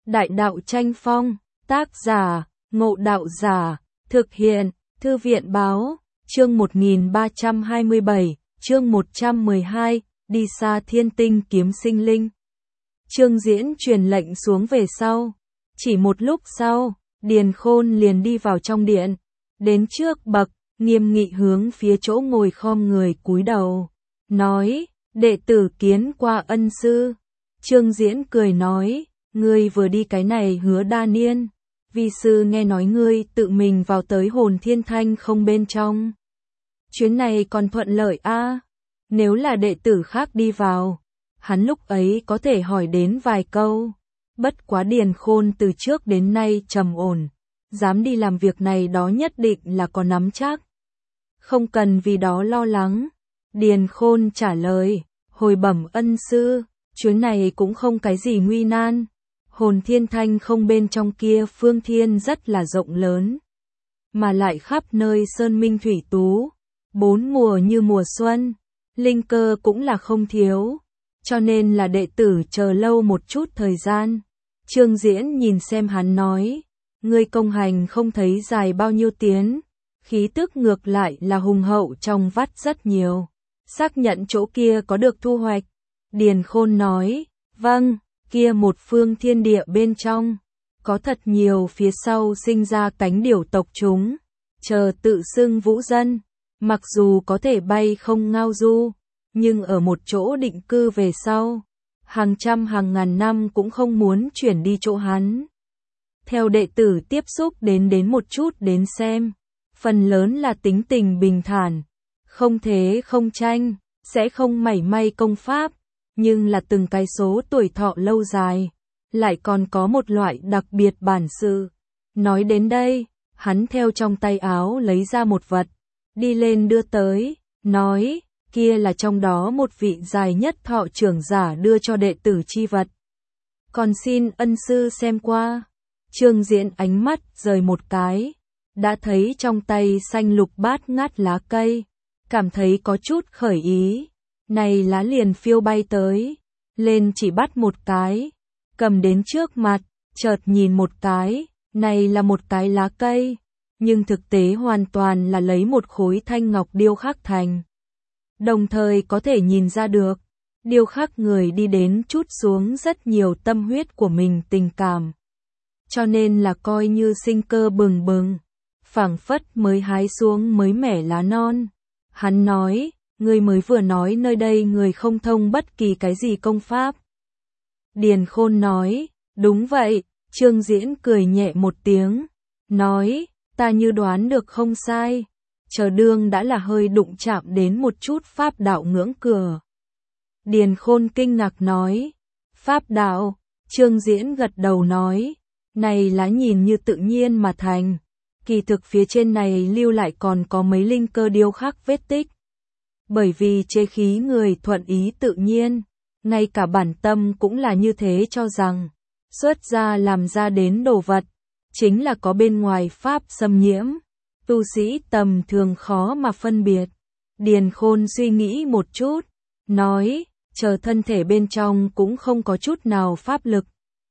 Đại đạo tranh phong, tác giả, Ngộ Đạo Giả, thực hiện, Thư viện báo, chương 1327, chương 112, đi xa thiên tinh kiếm sinh linh. Trương Diễn truyền lệnh xuống về sau. Chỉ một lúc sau, Điền Khôn liền đi vào trong điện, đến trước bậc, nghiêm nghị hướng phía chỗ ngồi khom người cúi đầu, nói, đệ tử kiến qua ân sư. Trương Diễn cười nói, ngươi vừa đi cái này Hứa Đa Niên, vi sư nghe nói ngươi tự mình vào tới Hồn Thiên Thanh không bên trong. Chuyến này còn thuận lợi a, nếu là đệ tử khác đi vào, hắn lúc ấy có thể hỏi đến vài câu. Bất quá Điền Khôn từ trước đến nay trầm ổn, dám đi làm việc này đó nhất định là có nắm chắc. Không cần vì đó lo lắng. Điền Khôn trả lời, hồi bẩm ân sư, chuyến này cũng không cái gì nguy nan. Hồn Thiên Thanh không bên trong kia phương thiên rất là rộng lớn, mà lại khắp nơi sơn minh thủy tú, bốn mùa như mùa xuân, linh cơ cũng là không thiếu, cho nên là đệ tử chờ lâu một chút thời gian. Trương Diễn nhìn xem hắn nói, ngươi công hành không thấy dài bao nhiêu tiến, khí tức ngược lại là hùng hậu trong vắt rất nhiều, xác nhận chỗ kia có được thu hoạch. Điền Khôn nói, vâng, kia một phương thiên địa bên trong, có thật nhiều phía sau sinh ra cánh điểu tộc chúng, chờ tự xưng vũ dân, mặc dù có thể bay không ngao du, nhưng ở một chỗ định cư về sau, hàng trăm hàng ngàn năm cũng không muốn chuyển đi chỗ hắn. Theo đệ tử tiếp xúc đến một chút đến xem, phần lớn là tính tình bình thản, không thế không tranh, sẽ không mảy may công pháp, nhưng là từng cái số tuổi thọ lâu dài, lại còn có một loại đặc biệt bản sự. Nói đến đây, hắn theo trong tay áo lấy ra một vật, đi lên đưa tới, nói, kia là trong đó một vị dài nhất thọ trưởng giả đưa cho đệ tử chi vật. Còn xin ân sư xem qua. Trương Diễn ánh mắt rời một cái, đã thấy trong tay xanh lục bát ngát lá cây, cảm thấy có chút khởi ý. Này lá liền phiêu bay tới, lên chỉ bắt một cái, cầm đến trước mặt, chợt nhìn một cái, này là một cái lá cây, nhưng thực tế hoàn toàn là lấy một khối thanh ngọc điêu khắc thành. Đồng thời có thể nhìn ra được, điêu khắc người đi đến chút xuống rất nhiều tâm huyết của mình tình cảm. Cho nên là coi như sinh cơ bừng bừng, phảng phất mới hái xuống mới mẻ lá non. Hắn nói, ngươi mới vừa nói nơi đây người không thông bất kỳ cái gì công pháp. Điền Khôn nói, đúng vậy. Trương Diễn cười nhẹ một tiếng, nói, ta như đoán được không sai, chờ đương đã là hơi đụng chạm đến một chút pháp đạo ngưỡng cửa. Điền Khôn kinh ngạc nói, pháp đạo. Trương Diễn gật đầu nói, này lá nhìn như tự nhiên mà thành, kỳ thực phía trên này lưu lại còn có mấy linh cơ điêu khắc vết tích. Bởi vì chế khí người thuận ý tự nhiên, ngay cả bản tâm cũng là như thế cho rằng, xuất ra làm ra đến đồ vật, chính là có bên ngoài pháp xâm nhiễm, tu sĩ tầm thường khó mà phân biệt. Điền Khôn suy nghĩ một chút, nói, chờ thân thể bên trong cũng không có chút nào pháp lực.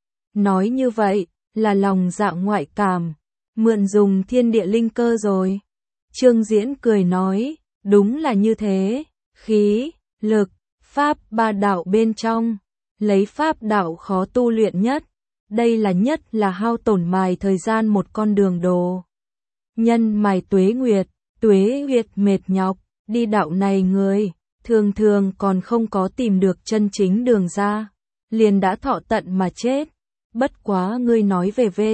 Nói như vậy, là lòng dạ ngoại cảm, mượn dùng thiên địa linh cơ rồi. Trương Diễn cười nói, đúng là như thế, khí, lực, pháp ba đạo bên trong, lấy pháp đạo khó tu luyện nhất, đây là nhất là hao tổn mài thời gian một con đường đồ. Nhân mài tuế nguyệt mệt nhọc, đi đạo này người, thường thường còn không có tìm được chân chính đường ra, liền đã thọ tận mà chết. Bất quá ngươi nói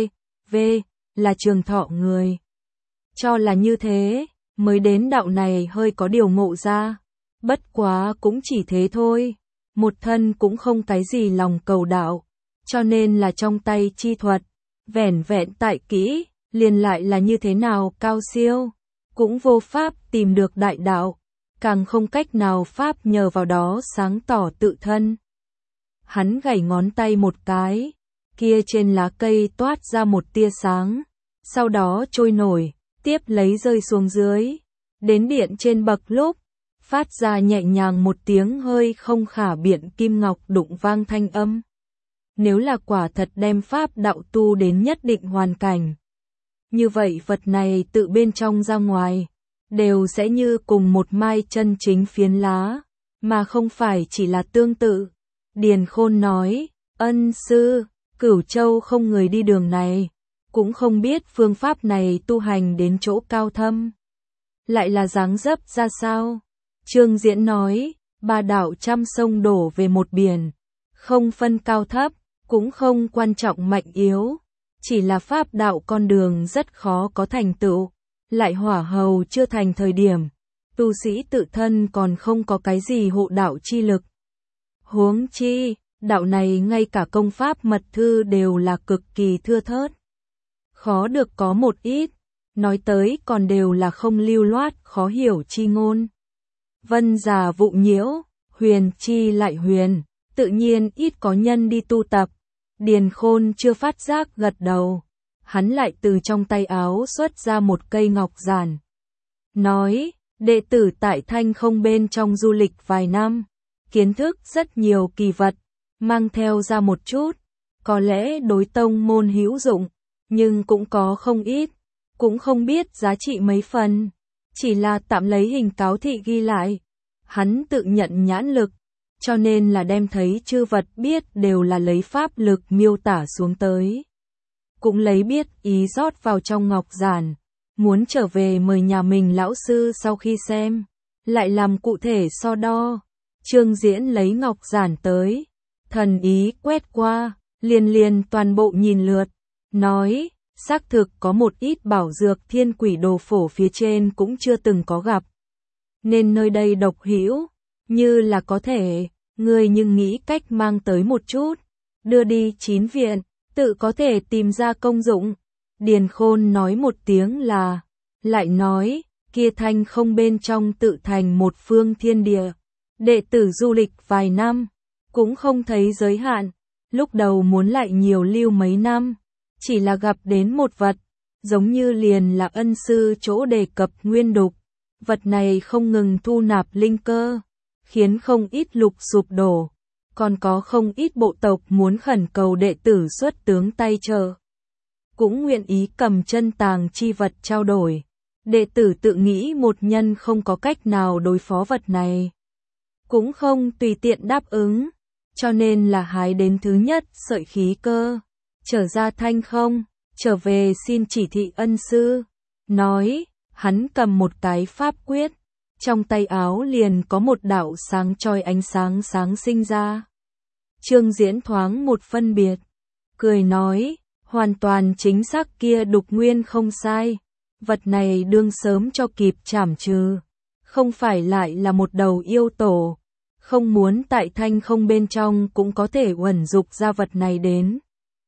về là trường thọ người. Cho là như thế, mới đến đạo này hơi có điều ngộ ra. Bất quá cũng chỉ thế thôi, một thân cũng không cái gì lòng cầu đạo, cho nên là trong tay chi thuật, vẻn vẹn tại kỹ, liền lại là như thế nào cao siêu, cũng vô pháp tìm được đại đạo, càng không cách nào pháp nhờ vào đó sáng tỏ tự thân. Hắn gảy ngón tay một cái, kia trên lá cây toát ra một tia sáng, sau đó trôi nổi, tiếp lấy rơi xuống dưới, đến điện trên bậc lúc, phát ra nhẹ nhàng một tiếng hơi không khả biện kim ngọc đụng vang thanh âm. Nếu là quả thật đem pháp đạo tu đến nhất định hoàn cảnh, như vậy vật này tự bên trong ra ngoài, đều sẽ như cùng một mai chân chính phiến lá, mà không phải chỉ là tương tự. Điền Khôn nói, ân sư, Cửu Châu không người đi đường này, cũng không biết phương pháp này tu hành đến chỗ cao thâm. Lại là dáng dấp ra sao? Trương Diễn nói, ba đạo trăm sông đổ về một biển, không phân cao thấp, cũng không quan trọng mạnh yếu, chỉ là pháp đạo con đường rất khó có thành tựu, lại hỏa hầu chưa thành thời điểm, tu sĩ tự thân còn không có cái gì hộ đạo chi lực. Huống chi, đạo này ngay cả công pháp mật thư đều là cực kỳ thưa thớt. Khó được có một ít, nói tới còn đều là không lưu loát khó hiểu chi ngôn. Vân già vụ nhiễu, huyền chi lại huyền, tự nhiên ít có nhân đi tu tập. Điền Khôn chưa phát giác gật đầu, hắn lại từ trong tay áo xuất ra một cây ngọc giản. Nói, đệ tử tại Thanh Không bên trong du lịch vài năm, kiến thức rất nhiều kỳ vật, mang theo ra một chút, có lẽ đối tông môn hữu dụng, nhưng cũng có không ít, cũng không biết giá trị mấy phần, chỉ là tạm lấy hình cáo thị ghi lại. Hắn tự nhận nhãn lực, cho nên là đem thấy chư vật biết đều là lấy pháp lực miêu tả xuống tới. Cũng lấy biết ý rót vào trong ngọc giản, muốn trở về mời nhà mình lão sư sau khi xem, lại làm cụ thể so đo. Trương Diễn lấy ngọc giản tới, thần ý quét qua, liền toàn bộ nhìn lượt, nói, xác thực có một ít bảo dược thiên quỷ đồ phổ phía trên cũng chưa từng có gặp. Nên nơi đây độc hữu, như là có thể, ngươi nhưng nghĩ cách mang tới một chút, đưa đi 9 viện, tự có thể tìm ra công dụng. Điền Khôn nói một tiếng là, lại nói, kia Thanh Không bên trong tự thành một phương thiên địa, đệ tử du lịch vài năm, cũng không thấy giới hạn, lúc đầu muốn lại nhiều lưu mấy năm, chỉ là gặp đến một vật, giống như liền là ân sư chỗ đề cập nguyên đục. Vật này không ngừng thu nạp linh cơ, khiến không ít lục sụp đổ, còn có không ít bộ tộc muốn khẩn cầu đệ tử xuất tướng tay trợ. Cũng nguyện ý cầm chân tàng chi vật trao đổi. Đệ tử tự nghĩ một nhân không có cách nào đối phó vật này, cũng không tùy tiện đáp ứng, cho nên là hái đến thứ nhất sợi khí cơ, trở ra Thanh Không, trở về xin chỉ thị ân sư, nói. Hắn cầm một cái pháp quyết, trong tay áo liền có một đạo sáng chói ánh sáng sáng sinh ra. Trương Diễn thoáng một phân biệt, cười nói, hoàn toàn chính xác kia đục nguyên không sai, vật này đương sớm cho kịp trảm trừ, không phải lại là một đầu yêu tổ, không muốn tại Thanh Không bên trong cũng có thể uẩn dục ra vật này đến.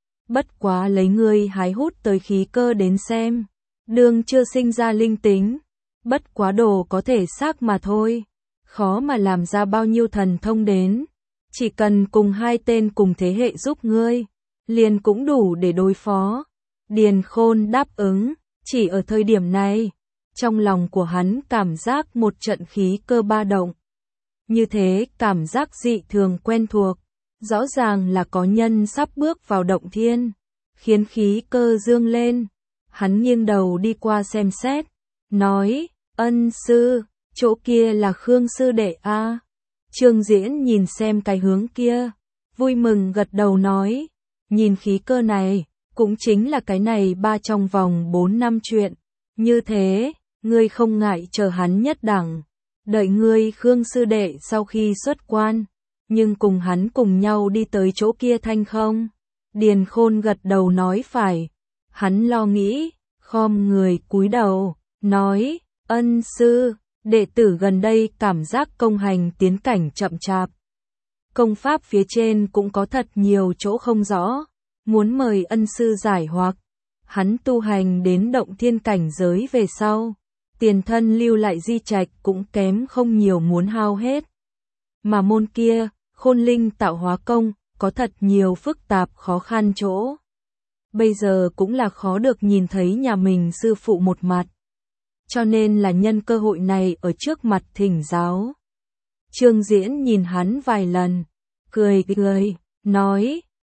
Bất quá lấy ngươi hái hút tới khí cơ đến xem. Đương chưa sinh ra linh tính, bất quá đồ có thể xác mà thôi, khó mà làm ra bao nhiêu thần thông đến, chỉ cần cùng hai tên cùng thế hệ giúp ngươi, liền cũng đủ để đối phó. Điền Khôn đáp ứng, chỉ ở thời điểm này, trong lòng của hắn cảm giác một trận khí cơ ba động. Như thế cảm giác dị thường quen thuộc, rõ ràng là có nhân sắp bước vào động thiên, khiến khí cơ dương lên. Hắn nghiêng đầu đi qua xem xét, nói, ân sư, chỗ kia là Khương sư đệ a. Trương Diễn nhìn xem cái hướng kia, vui mừng gật đầu nói, nhìn khí cơ này, cũng chính là cái này ba trong vòng 4 năm chuyện, như thế, ngươi không ngại chờ hắn nhất đẳng, đợi ngươi Khương sư đệ sau khi xuất quan, nhưng cùng hắn cùng nhau đi tới chỗ kia Thanh Không. Điền Khôn gật đầu nói phải. Hắn lo nghĩ, khom người cúi đầu, nói, ân sư, đệ tử gần đây cảm giác công hành tiến cảnh chậm chạp. Công pháp phía trên cũng có thật nhiều chỗ không rõ, muốn mời ân sư giải hoặc. Hắn tu hành đến động thiên cảnh giới về sau, tiền thân lưu lại di trạch cũng kém không nhiều muốn hao hết. Mà môn kia, Khôn Linh tạo hóa công, có thật nhiều phức tạp khó khăn chỗ. Bây giờ cũng là khó được nhìn thấy nhà mình sư phụ một mặt. Cho nên là nhân cơ hội này ở trước mặt thỉnh giáo. Trương Diễn nhìn hắn vài lần, cười, nói,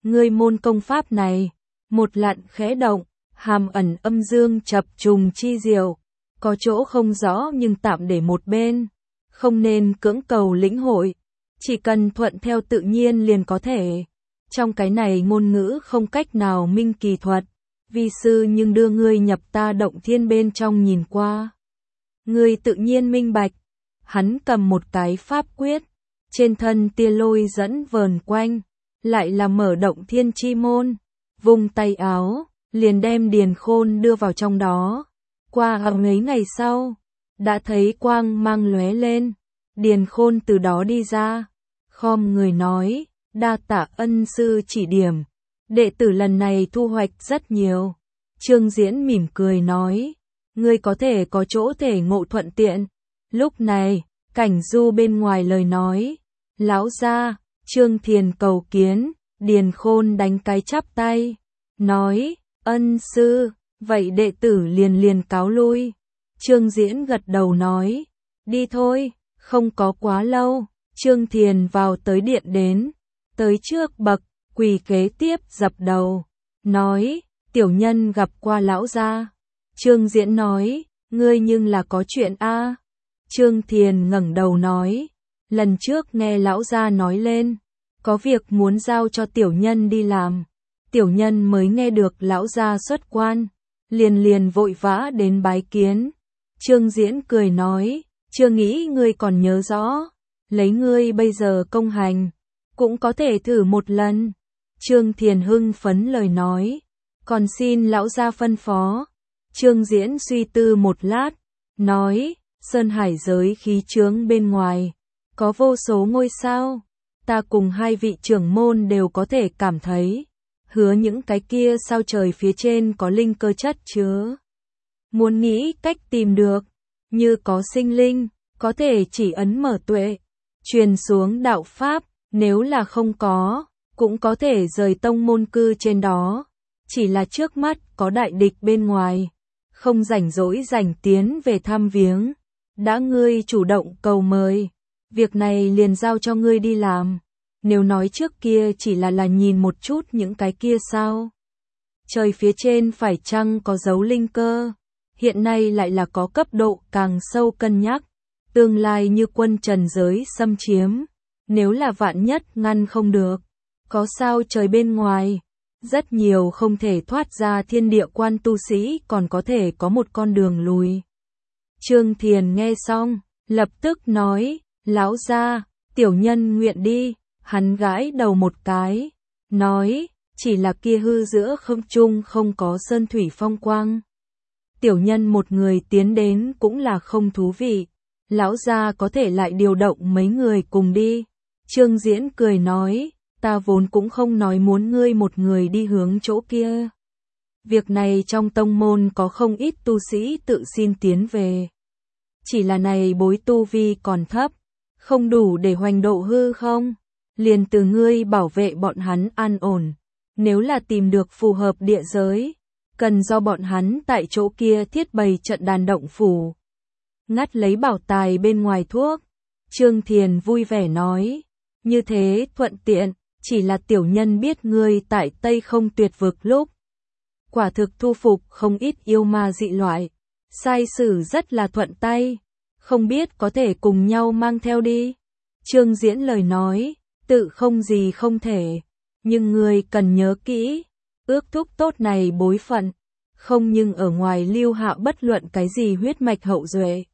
ngươi môn công pháp này, một lặn khẽ động, hàm ẩn âm dương chập trùng chi diệu, có chỗ không rõ nhưng tạm để một bên, không nên cưỡng cầu lĩnh hội, chỉ cần thuận theo tự nhiên liền có thể. Trong cái này ngôn ngữ không cách nào minh kỳ thuật, vi sư nhưng đưa ngươi nhập ta động thiên bên trong nhìn qua. Ngươi tự nhiên minh bạch, hắn cầm một cái pháp quyết, trên thân tia lôi dẫn vờn quanh, lại là mở động thiên chi môn, vung tay áo, liền đem Điền Khôn đưa vào trong đó. Qua mấy ngày sau, đã thấy quang mang lóe lên, Điền Khôn từ đó đi ra, khom người nói, đa tạ ân sư chỉ điểm, đệ tử lần này thu hoạch rất nhiều. Trương Diễn mỉm cười nói, ngươi có thể có chỗ thể ngộ thuận tiện. Lúc này, Cảnh Du bên ngoài lời nói, lão gia, Trương Thiền cầu kiến, Điền Khôn đánh cái chắp tay, nói, ân sư, vậy đệ tử liền cáo lui. Trương Diễn gật đầu nói, đi thôi, không có quá lâu, Trương Thiền vào tới điện đến, tới trước bậc, quỳ kế tiếp dập đầu, nói, tiểu nhân gặp qua lão gia. Trương Diễn nói, ngươi nhưng là có chuyện a? Trương Thiền ngẩng đầu nói, lần trước nghe lão gia nói lên, có việc muốn giao cho tiểu nhân đi làm. Tiểu nhân mới nghe được lão gia xuất quan, liền vội vã đến bái kiến. Trương Diễn cười nói, chưa nghĩ ngươi còn nhớ rõ, lấy ngươi bây giờ công hành, cũng có thể thử một lần. Trương Thiền hưng phấn lời nói, còn xin lão gia phân phó. Trương Diễn suy tư một lát, nói, sơn hải giới khí chướng bên ngoài, có vô số ngôi sao, ta cùng hai vị trưởng môn đều có thể cảm thấy, hứa những cái kia sao trời phía trên có linh cơ chất chứa. Muốn nghĩ cách tìm được, như có sinh linh, có thể chỉ ấn mở tuệ, truyền xuống đạo pháp, nếu là không có, cũng có thể rời tông môn cư trên đó. Chỉ là trước mắt có đại địch bên ngoài, không rảnh rỗi rảnh tiến về thăm viếng. Đã ngươi chủ động cầu mời, việc này liền giao cho ngươi đi làm. Nếu nói trước kia chỉ là nhìn một chút những cái kia sao? Trời phía trên phải chăng có dấu linh cơ? Hiện nay lại là có cấp độ càng sâu cân nhắc. Tương lai như quân trần giới xâm chiếm, nếu là vạn nhất ngăn không được, có sao trời bên ngoài, rất nhiều không thể thoát ra thiên địa quan tu sĩ còn có thể có một con đường lùi. Trương Thiền nghe xong, lập tức nói, lão gia, tiểu nhân nguyện đi. Hắn gãi đầu một cái, nói, chỉ là kia hư giữa không trung không có sơn thủy phong quang. Tiểu nhân một người tiến đến cũng là không thú vị, lão gia có thể lại điều động mấy người cùng đi. Trương Diễn cười nói, ta vốn cũng không nói muốn ngươi một người đi hướng chỗ kia. Việc này trong tông môn có không ít tu sĩ tự xin tiến về. Chỉ là này bối tu vi còn thấp, không đủ để hoành độ hư không? Liền từ ngươi bảo vệ bọn hắn an ổn. Nếu là tìm được phù hợp địa giới, cần do bọn hắn tại chỗ kia thiết bày trận đàn động phủ, ngắt lấy bảo tài bên ngoài thuốc. Trương Thiền vui vẻ nói, như thế thuận tiện, chỉ là tiểu nhân biết ngươi tại Tây Không Tuyệt Vực lúc, quả thực thu phục không ít yêu ma dị loại, sai sử rất là thuận tay, không biết có thể cùng nhau mang theo đi. Trương Diễn lời nói, tự không gì không thể, nhưng ngươi cần nhớ kỹ, ước thúc tốt này bối phận, không nhưng ở ngoài lưu hạ bất luận cái gì huyết mạch hậu duệ.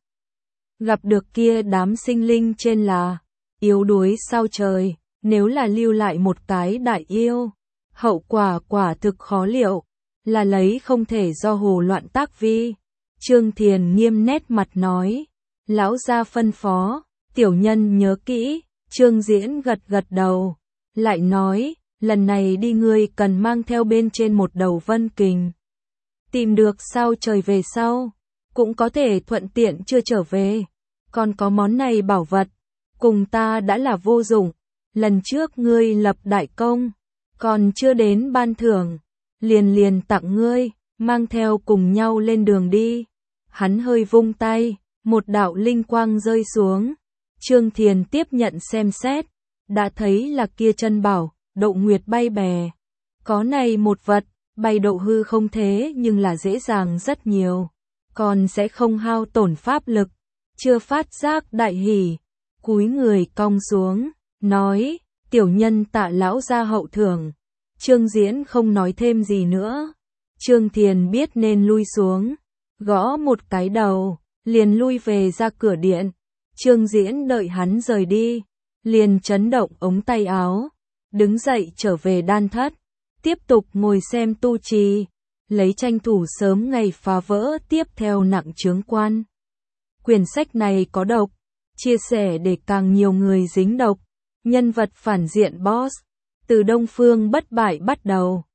Gặp được kia đám sinh linh trên là yếu đuối sao trời, nếu là lưu lại một cái đại yêu, hậu quả quả thực khó liệu, là lấy không thể do hồ loạn tác vi. Trương Thiền nghiêm nét mặt nói, lão gia phân phó, tiểu nhân nhớ kỹ. Trương Diễn gật đầu, lại nói, lần này đi ngươi cần mang theo bên trên một đầu vân kình. Tìm được sao trời về sau, cũng có thể thuận tiện chưa trở về. Còn có món này bảo vật, cùng ta đã là vô dụng. Lần trước ngươi lập đại công, còn chưa đến ban thưởng, liền tặng ngươi, mang theo cùng nhau lên đường đi. Hắn hơi vung tay, một đạo linh quang rơi xuống. Trương Thiền tiếp nhận xem xét, đã thấy là kia chân bảo, Đậu Nguyệt bay bè. Có này một vật, bay độ hư không thế nhưng là dễ dàng rất nhiều, còn sẽ không hao tổn pháp lực. Chưa phát giác đại hỉ, cúi người cong xuống, nói, tiểu nhân tạ lão gia hậu thưởng. Trương Diễn không nói thêm gì nữa. Trương Thiền biết nên lui xuống, gõ một cái đầu, liền lui về ra cửa điện. Trương Diễn đợi hắn rời đi, liền chấn động ống tay áo, đứng dậy trở về đan thất, tiếp tục ngồi xem tu trì, lấy tranh thủ sớm ngày phá vỡ tiếp theo nặng chướng quan. Quyển sách này có độc, chia sẻ để càng nhiều người dính độc. Nhân vật phản diện boss, từ Đông Phương bất bại bắt đầu,